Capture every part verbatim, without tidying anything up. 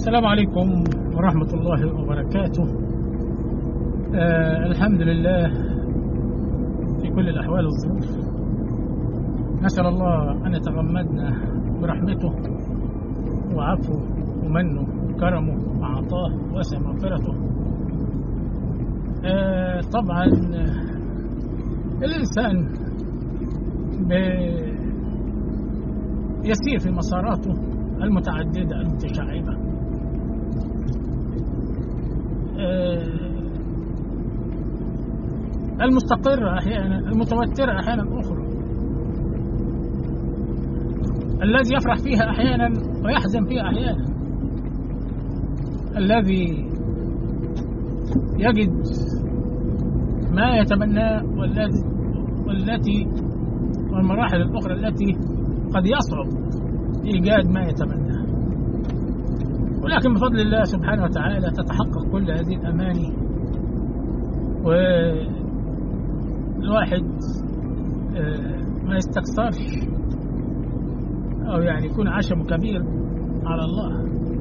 السلام عليكم ورحمة الله وبركاته. آه الحمد لله في كل الأحوال والظروف. نسأل الله أن يتغمدنا برحمته وعفوه ومنه وكرمه وعطاه واسع مغفرته. آه طبعا الإنسان يسير في مساراته المتعددة المتشعبة، المستقرة أحيانا، المتوترة أحيانا أخرى، الذي يفرح فيها أحيانا ويحزن فيها أحيانا، الذي يجد ما يتمناه والذي والتي والمراحل الأخرى التي قد يصعب إيجاد ما يتمناه، ولكن بفضل الله سبحانه وتعالى تتحقق كل هذه الأماني، والواحد ما يستكثرش أو يعني يكون عشم كبير على الله،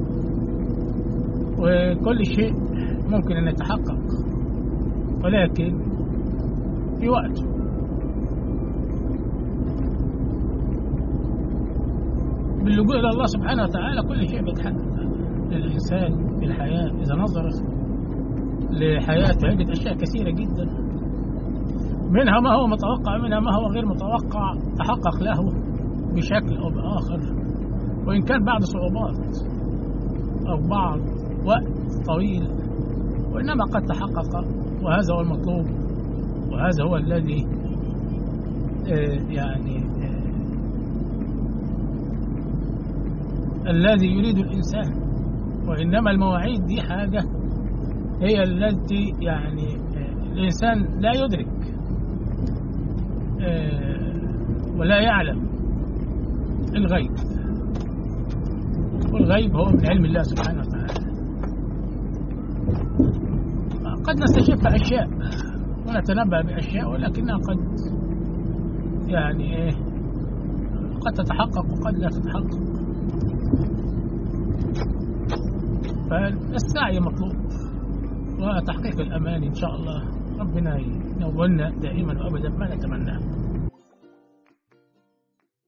وكل شيء ممكن أن يتحقق ولكن في وقته. باللجوء إلى الله سبحانه وتعالى كل شيء بيتحقق للإنسان في الحياة. إذا نظر لحياته يجد أشياء كثيرة جدا، منها ما هو متوقع، منها ما هو غير متوقع تحقق له بشكل أو بآخر، وإن كان بعد صعوبات أو بعض وقت طويل، وإنما قد تحقق، وهذا هو المطلوب، وهذا هو الذي يعني الذي يريد الإنسان. وإنما المواعيد دي حاجة هي التي يعني الإنسان لا يدرك ولا يعلم الغيب، والغيب هو من علم الله سبحانه وتعالى. قد نستشف أشياء ونتنبأ بأشياء، ولكنها قد يعني قد تتحقق وقد لا تتحقق، فالسعي مطلوب وتحقيق الأمان إن شاء الله. ربنا ينولنا دائما وأبدا ما نتمناه.